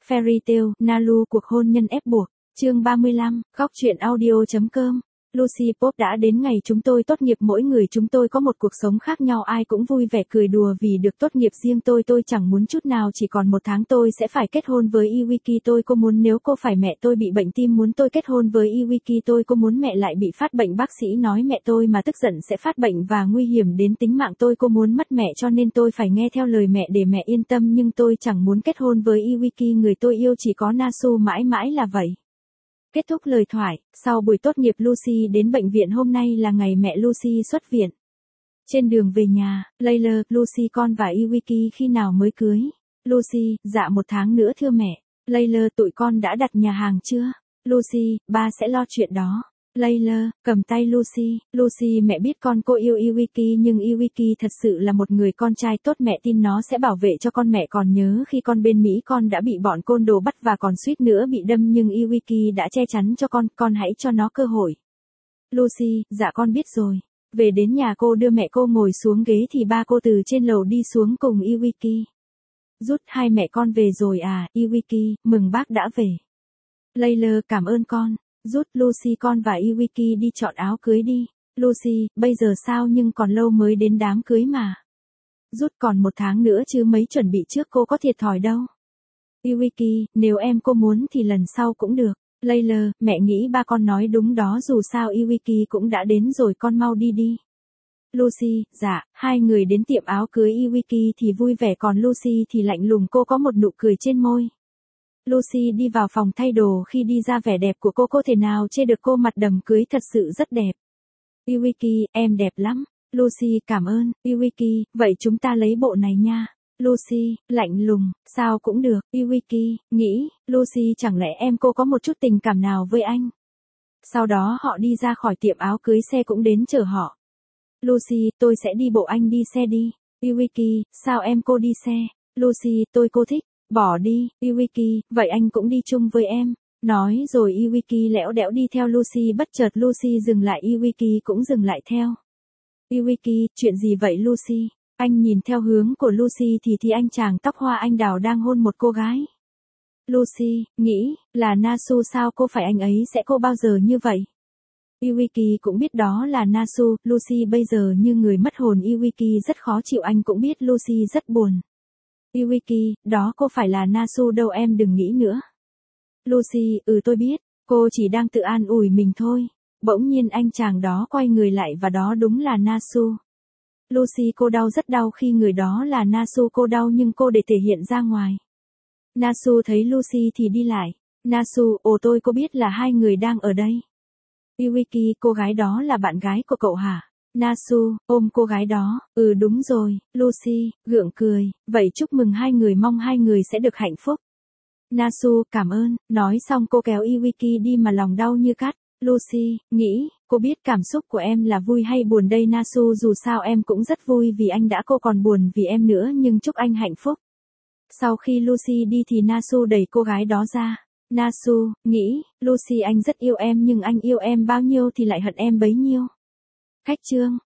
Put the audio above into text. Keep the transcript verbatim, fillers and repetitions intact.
Fairy Tail, Nalu cuộc hôn nhân ép buộc, chương ba mươi lăm, góc truyện audio.com. Lucy Pop đã đến ngày chúng tôi tốt nghiệp, mỗi người chúng tôi có một cuộc sống khác nhau, ai cũng vui vẻ cười đùa vì được tốt nghiệp. Riêng tôi tôi chẳng muốn chút nào, chỉ còn một tháng tôi sẽ phải kết hôn với Iwiki. Tôi cô muốn nếu cô phải mẹ tôi bị bệnh tim muốn tôi kết hôn với Iwiki. Tôi cô muốn mẹ lại bị phát bệnh, bác sĩ nói mẹ tôi mà tức giận sẽ phát bệnh và nguy hiểm đến tính mạng. Tôi cô muốn mất mẹ cho nên tôi phải nghe theo lời mẹ để mẹ yên tâm, nhưng tôi chẳng muốn kết hôn với Iwiki, người tôi yêu chỉ có Nasu mãi mãi là vậy. Kết thúc lời thoại, sau buổi tốt nghiệp Lucy đến bệnh viện. Hôm nay là ngày mẹ Lucy xuất viện. Trên đường về nhà, Layla, Lucy con và Iwiki khi nào mới cưới? Lucy, dạ một tháng nữa thưa mẹ. Layla, tụi con đã đặt nhà hàng chưa? Lucy, ba sẽ lo chuyện đó. Layla, cầm tay Lucy. Lucy, mẹ biết con cô yêu Iwiki nhưng Iwiki thật sự là một người con trai tốt, mẹ tin nó sẽ bảo vệ cho con. Mẹ còn nhớ khi con bên Mỹ con đã bị bọn côn đồ bắt và còn suýt nữa bị đâm, nhưng Iwiki đã che chắn cho con, con hãy cho nó cơ hội. Lucy, dạ con biết rồi. Về đến nhà cô đưa mẹ cô ngồi xuống ghế thì ba cô từ trên lầu đi xuống cùng Iwiki. Rút, hai mẹ con về rồi à? Iwiki, mừng bác đã về. Layla, cảm ơn con. Rút, Lucy con và Iwiki đi chọn áo cưới đi. Lucy, bây giờ sao nhưng còn lâu mới đến đám cưới mà. Rút, còn một tháng nữa chứ mấy, chuẩn bị trước cô có thiệt thòi đâu. Iwiki, nếu em cô muốn thì lần sau cũng được. Layla, mẹ nghĩ ba con nói đúng đó, dù sao Iwiki cũng đã đến rồi, con mau đi đi. Lucy, dạ, hai người đến tiệm áo cưới. Iwiki thì vui vẻ còn Lucy thì lạnh lùng, cô có một nụ cười trên môi. Lucy đi vào phòng thay đồ, khi đi ra vẻ đẹp của cô cô thể nào chê được, cô mặt đầm cưới thật sự rất đẹp. Iwiki, em đẹp lắm. Lucy, cảm ơn. Iwiki, vậy chúng ta lấy bộ này nha. Lucy, lạnh lùng, sao cũng được. Iwiki, nghĩ, Lucy chẳng lẽ em cô có một chút tình cảm nào với anh? Sau đó họ đi ra khỏi tiệm áo cưới, xe cũng đến chở họ. Lucy, tôi sẽ đi bộ, anh đi xe đi. Iwiki, sao em cô đi xe? Lucy, tôi cô thích. Bỏ đi. Iwiki, vậy anh cũng đi chung với em. Nói rồi Iwiki lẽo đẽo đi theo Lucy, bất chợt Lucy dừng lại, Iwiki cũng dừng lại theo. Iwiki, chuyện gì vậy Lucy? Anh nhìn theo hướng của Lucy thì thì anh chàng tóc hoa anh đào đang hôn một cô gái. Lucy, nghĩ, là Nasu. Sao cô phải, anh ấy sẽ cô bao giờ như vậy? Iwiki cũng biết đó là Nasu. Lucy bây giờ như người mất hồn. Iwiki rất khó chịu, anh cũng biết Lucy rất buồn. Iwiki, đó cô phải là Nasu đâu, em đừng nghĩ nữa. Lucy, ừ tôi biết, cô chỉ đang tự an ủi mình thôi. Bỗng nhiên anh chàng đó quay người lại và đó đúng là Nasu. Lucy, cô đau, rất đau khi người đó là Nasu, cô đau nhưng cô để thể hiện ra ngoài. Nasu thấy Lucy thì đi lại. Nasu, ồ tôi cô biết là hai người đang ở đây. Iwiki, cô gái đó là bạn gái của cậu hả? Nasu, ôm cô gái đó, ừ đúng rồi. Lucy, gượng cười, vậy chúc mừng hai người, mong hai người sẽ được hạnh phúc. Nasu, cảm ơn, nói xong cô kéo Iwiki đi mà lòng đau như cắt. Lucy, nghĩ, cô biết cảm xúc của em là vui hay buồn đây Nasu, dù sao em cũng rất vui vì anh đã, cô còn buồn vì em nữa, nhưng chúc anh hạnh phúc. Sau khi Lucy đi thì Nasu đẩy cô gái đó ra. Nasu, nghĩ, Lucy anh rất yêu em nhưng anh yêu em bao nhiêu thì lại hận em bấy nhiêu. Khách chương.